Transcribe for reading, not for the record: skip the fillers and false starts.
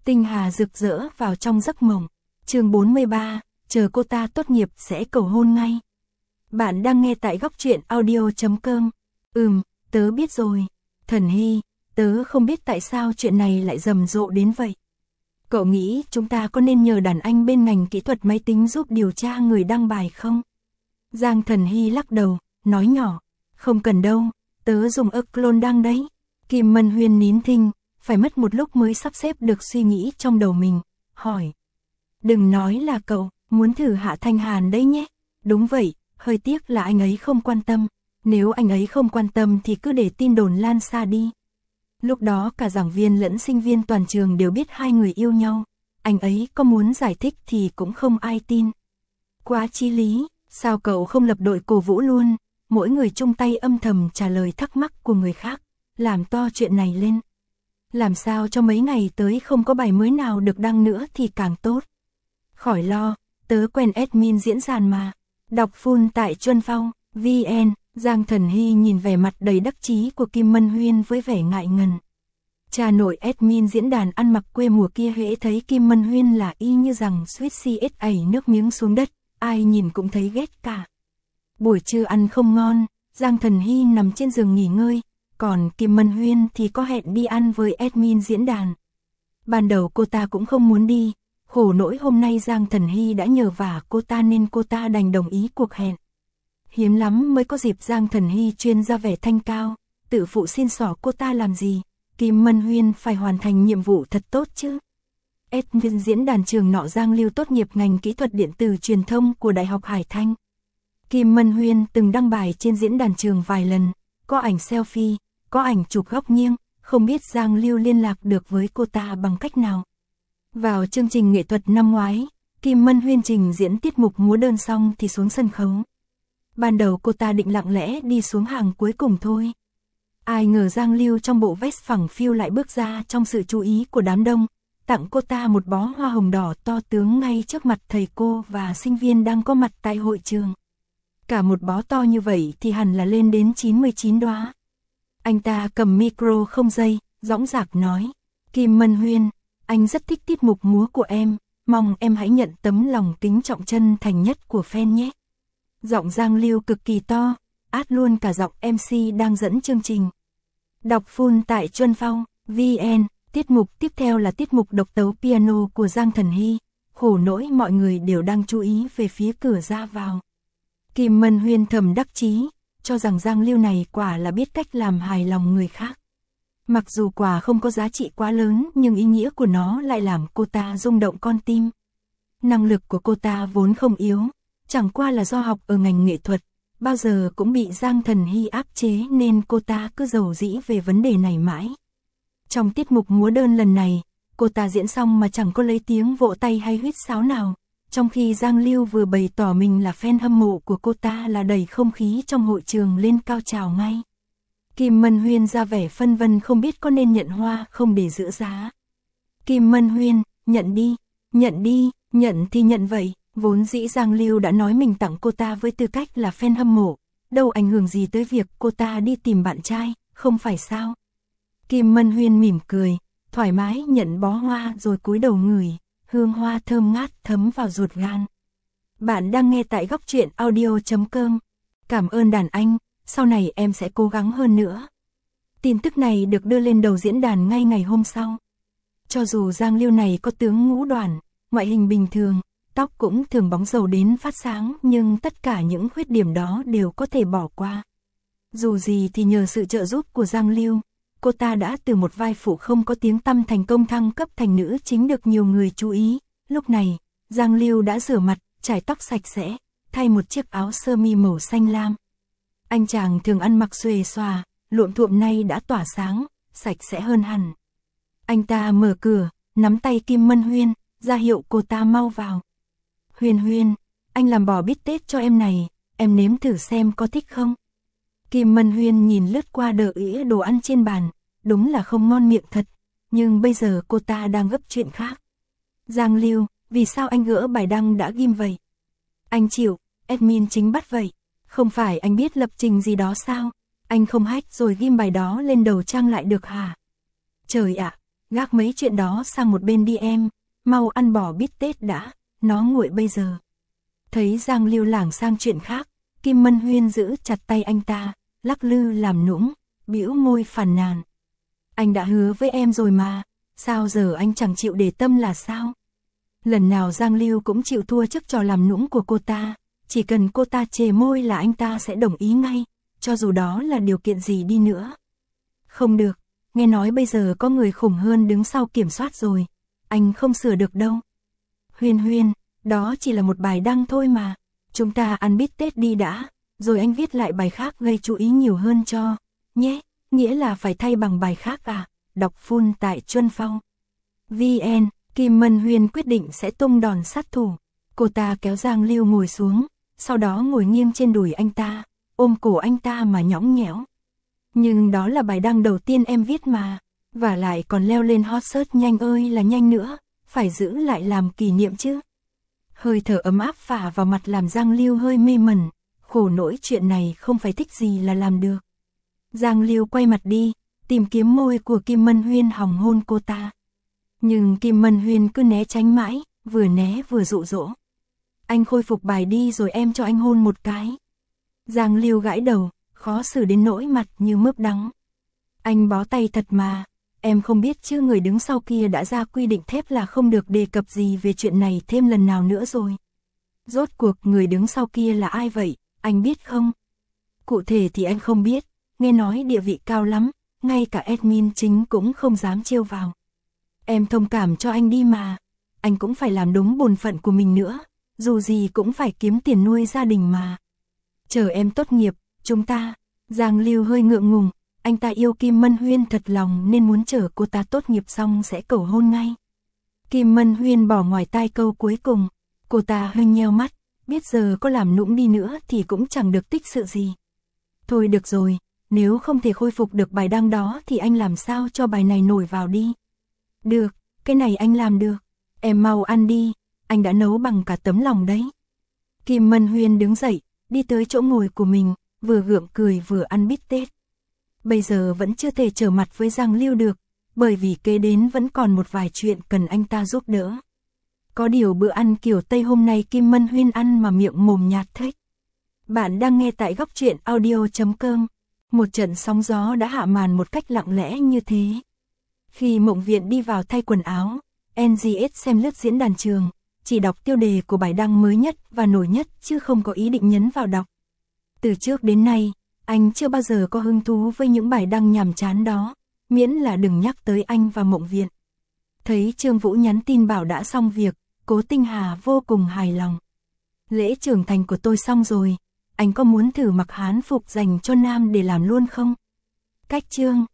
Tinh hà rực rỡ vào trong giấc mộng. Chương 43, chờ cô ta tốt nghiệp sẽ cầu hôn ngay. Bạn đang nghe tại góc truyện audio.com. Tớ biết rồi. Thần Hy, tớ không biết tại sao chuyện này lại rầm rộ đến vậy. Cậu nghĩ chúng ta có nên nhờ đàn anh bên ngành kỹ thuật máy tính giúp điều tra người đăng bài không? Giang Thần Hy lắc đầu, nói nhỏ, không cần đâu, tớ dùng clone đăng đấy. Kim Mân Huyên nín thinh, phải mất một lúc mới sắp xếp được suy nghĩ trong đầu mình, hỏi. Đừng nói là cậu, muốn thử Hạ Thanh Hàn đấy nhé. Đúng vậy, hơi tiếc là anh ấy không quan tâm. Nếu anh ấy không quan tâm thì cứ để tin đồn lan xa đi. Lúc đó cả giảng viên lẫn sinh viên toàn trường đều biết hai người yêu nhau. Anh ấy có muốn giải thích thì cũng không ai tin. Quá chí lý, sao cậu không lập đội cổ vũ luôn? Mỗi người chung tay âm thầm trả lời thắc mắc của người khác, làm to chuyện này lên. Làm sao cho mấy ngày tới không có bài mới nào được đăng nữa thì càng tốt. Khỏi lo, tớ quen admin diễn đàn mà. Đọc full tại Chuân Phong, VN. Giang Thần Hy nhìn vẻ mặt đầy đắc chí của Kim Mân Huyên với vẻ ngại ngần. Cha nội admin diễn đàn ăn mặc quê mùa kia hễ thấy Kim Mân Huyên là y như rằng suýt CS ẩy nước miếng xuống đất, ai nhìn cũng thấy ghét cả. Buổi trưa ăn không ngon, Giang Thần Hy nằm trên giường nghỉ ngơi, còn Kim Mân Huyên thì có hẹn đi ăn với admin diễn đàn. Ban đầu cô ta cũng không muốn đi, khổ nỗi hôm nay Giang Thần Hy đã nhờ vả cô ta nên cô ta đành đồng ý cuộc hẹn. Hiếm lắm mới có dịp Giang Thần Hy chuyên ra vẻ thanh cao, tự phụ xin xỏ cô ta làm gì, Kim Mân Huyên phải hoàn thành nhiệm vụ thật tốt chứ. Admin diễn đàn trường nọ Giang Lưu tốt nghiệp ngành kỹ thuật điện tử truyền thông của Đại học Hải Thanh. Kim Mân Huyên từng đăng bài trên diễn đàn trường vài lần, có ảnh selfie, có ảnh chụp góc nghiêng, không biết Giang Lưu liên lạc được với cô ta bằng cách nào. Vào chương trình nghệ thuật năm ngoái, Kim Mân Huyên trình diễn tiết mục múa đơn xong thì xuống sân khấu. Ban đầu cô ta định lặng lẽ đi xuống hàng cuối cùng thôi. Ai ngờ Giang Lưu trong bộ vest phẳng phiu lại bước ra trong sự chú ý của đám đông, tặng cô ta một bó hoa hồng đỏ to tướng ngay trước mặt thầy cô và sinh viên đang có mặt tại hội trường. Cả một bó to như vậy thì hẳn là lên đến 99 đóa. Anh ta cầm micro không dây, dõng dạc nói, Kim Mân Huyên, anh rất thích tiết mục múa của em, mong em hãy nhận tấm lòng kính trọng chân thành nhất của fan nhé. Giọng Giang Lưu cực kỳ to, át luôn cả giọng MC đang dẫn chương trình. Đọc full tại Chuân Phong, VN. Tiết mục tiếp theo là tiết mục độc tấu piano của Giang Thần Hy. Khổ nỗi mọi người đều đang chú ý về phía cửa ra vào. Kim Mân Huyên thầm đắc chí, cho rằng Giang Lưu này quả là biết cách làm hài lòng người khác. Mặc dù quả không có giá trị quá lớn nhưng ý nghĩa của nó lại làm cô ta rung động con tim. Năng lực của cô ta vốn không yếu, chẳng qua là do học ở ngành nghệ thuật, bao giờ cũng bị Giang Thần Hy áp chế nên cô ta cứ dầu dĩ về vấn đề này mãi. Trong tiết mục múa đơn lần này, cô ta diễn xong mà chẳng có lấy tiếng vỗ tay hay huýt sáo nào, trong khi Giang Lưu vừa bày tỏ mình là fan hâm mộ của cô ta là đẩy không khí trong hội trường lên cao trào ngay. Kim Mân Huyên ra vẻ phân vân không biết có nên nhận hoa không để giữ giá. Kim Mân Huyên, nhận đi, nhận thì nhận vậy. Vốn dĩ Giang Lưu đã nói mình tặng cô ta với tư cách là fan hâm mộ, đâu ảnh hưởng gì tới việc cô ta đi tìm bạn trai, không phải sao? Kim Mân Huyên mỉm cười, thoải mái nhận bó hoa rồi cúi đầu ngửi, hương hoa thơm ngát thấm vào ruột gan. Bạn đang nghe tại góc truyện audio.com. Cảm ơn đàn anh, sau này em sẽ cố gắng hơn nữa. Tin tức này được đưa lên đầu diễn đàn ngay ngày hôm sau. Cho dù Giang Lưu này có tướng ngũ đoản, ngoại hình bình thường, tóc cũng thường bóng dầu đến phát sáng nhưng tất cả những khuyết điểm đó đều có thể bỏ qua. Dù gì thì nhờ sự trợ giúp của Giang Lưu, cô ta đã từ một vai phụ không có tiếng tăm thành công thăng cấp thành nữ chính được nhiều người chú ý. Lúc này, Giang Lưu đã rửa mặt, chải tóc sạch sẽ, thay một chiếc áo sơ mi màu xanh lam. Anh chàng thường ăn mặc xuề xòa, luộm thuộm nay đã tỏa sáng, sạch sẽ hơn hẳn. Anh ta mở cửa, nắm tay Kim Mân Huyên, ra hiệu cô ta mau vào. Huyên Huyên, anh làm bò bít tết cho em này, em nếm thử xem có thích không? Kim Mân Huyên nhìn lướt qua đĩa đồ ăn trên bàn, đúng là không ngon miệng thật, nhưng bây giờ cô ta đang gấp chuyện khác. Giang Lưu, vì sao anh gỡ bài đăng đã ghim vậy? Anh chịu, admin chính bắt vậy. Không phải anh biết lập trình gì đó sao? Anh không hack rồi ghim bài đó lên đầu trang lại được hả? Trời ạ, Gác mấy chuyện đó sang một bên đi em, mau ăn bò bít tết đã, nó nguội bây giờ. Thấy Giang Lưu lảng sang chuyện khác, Kim Mân Huyên giữ chặt tay anh ta, lắc lư làm nũng, bĩu môi phàn nàn. Anh đã hứa với em rồi mà, sao giờ anh chẳng chịu để tâm là sao? Lần nào Giang Lưu cũng chịu thua trước trò làm nũng của cô ta, chỉ cần cô ta chề môi là anh ta sẽ đồng ý ngay, cho dù đó là điều kiện gì đi nữa. Không được, nghe nói bây giờ có người khủng hơn đứng sau kiểm soát rồi, anh không sửa được đâu. Huyên Huyên, đó chỉ là một bài đăng thôi mà, chúng ta ăn bít tết đi đã, rồi anh viết lại bài khác gây chú ý nhiều hơn cho, nhé, nghĩa là phải thay bằng bài khác à, đọc full tại Chuân Phong. VN, Kim Mân Huyên quyết định sẽ tung đòn sát thủ, cô ta kéo Giang Lưu ngồi xuống, sau đó ngồi nghiêng trên đùi anh ta, ôm cổ anh ta mà nhõng nhẽo. Nhưng đó là bài đăng đầu tiên em viết mà, và lại còn leo lên hot search nhanh ơi là nhanh nữa, phải giữ lại làm kỷ niệm chứ. Hơi thở ấm áp phả vào mặt làm Giang Lưu hơi mê mẩn, khổ nỗi chuyện này không phải thích gì là làm được. Giang Lưu quay mặt đi, tìm kiếm môi của Kim Mân Huyên hòng hôn cô ta. Nhưng Kim Mân Huyên cứ né tránh mãi, vừa né vừa dụ dỗ. Anh khôi phục bài đi rồi em cho anh hôn một cái. Giang Lưu gãi đầu, khó xử đến nỗi mặt như mướp đắng. Anh bó tay thật mà, em không biết chứ người đứng sau kia đã ra quy định thép là không được đề cập gì về chuyện này thêm lần nào nữa rồi. Rốt cuộc người đứng sau kia là ai vậy, anh biết không? Cụ thể thì anh không biết, nghe nói địa vị cao lắm, ngay cả admin chính cũng không dám trêu vào. Em thông cảm cho anh đi mà, anh cũng phải làm đúng bổn phận của mình nữa, dù gì cũng phải kiếm tiền nuôi gia đình mà. Chờ em tốt nghiệp, chúng ta, Giang Lưu hơi ngượng ngùng, anh ta yêu Kim Mân Huyên thật lòng nên muốn chờ cô ta tốt nghiệp xong sẽ cầu hôn ngay. Kim Mân Huyên bỏ ngoài tai câu cuối cùng, cô ta hơi nheo mắt, biết giờ có làm nũng đi nữa thì cũng chẳng được tích sự gì. Thôi được rồi, nếu không thể khôi phục được bài đăng đó thì anh làm sao cho bài này nổi vào đi. Được, cái này anh làm được, em mau ăn đi, anh đã nấu bằng cả tấm lòng đấy. Kim Mân Huyên đứng dậy, đi tới chỗ ngồi của mình, vừa gượng cười vừa ăn bít tết. Bây giờ vẫn chưa thể trở mặt với Giang Lưu được, bởi vì kế đến vẫn còn một vài chuyện cần anh ta giúp đỡ. Có điều bữa ăn kiểu Tây hôm nay Kim Mân Huyên ăn mà miệng mồm nhạt thếch. Bạn đang nghe tại góc truyện audio.com. Một trận sóng gió đã hạ màn một cách lặng lẽ như thế. Khi Mộng Viện đi vào thay quần áo, NGS xem lướt diễn đàn trường, chỉ đọc tiêu đề của bài đăng mới nhất và nổi nhất chứ không có ý định nhấn vào đọc. Từ trước đến nay, anh chưa bao giờ có hứng thú với những bài đăng nhàm chán đó, miễn là đừng nhắc tới anh và Mộng Viện. Thấy Trương Vũ nhắn tin bảo đã xong việc, Cố Tinh Hà vô cùng hài lòng. Lễ trưởng thành của tôi xong rồi, anh có muốn thử mặc hán phục dành cho nam để làm luôn không? Cách chương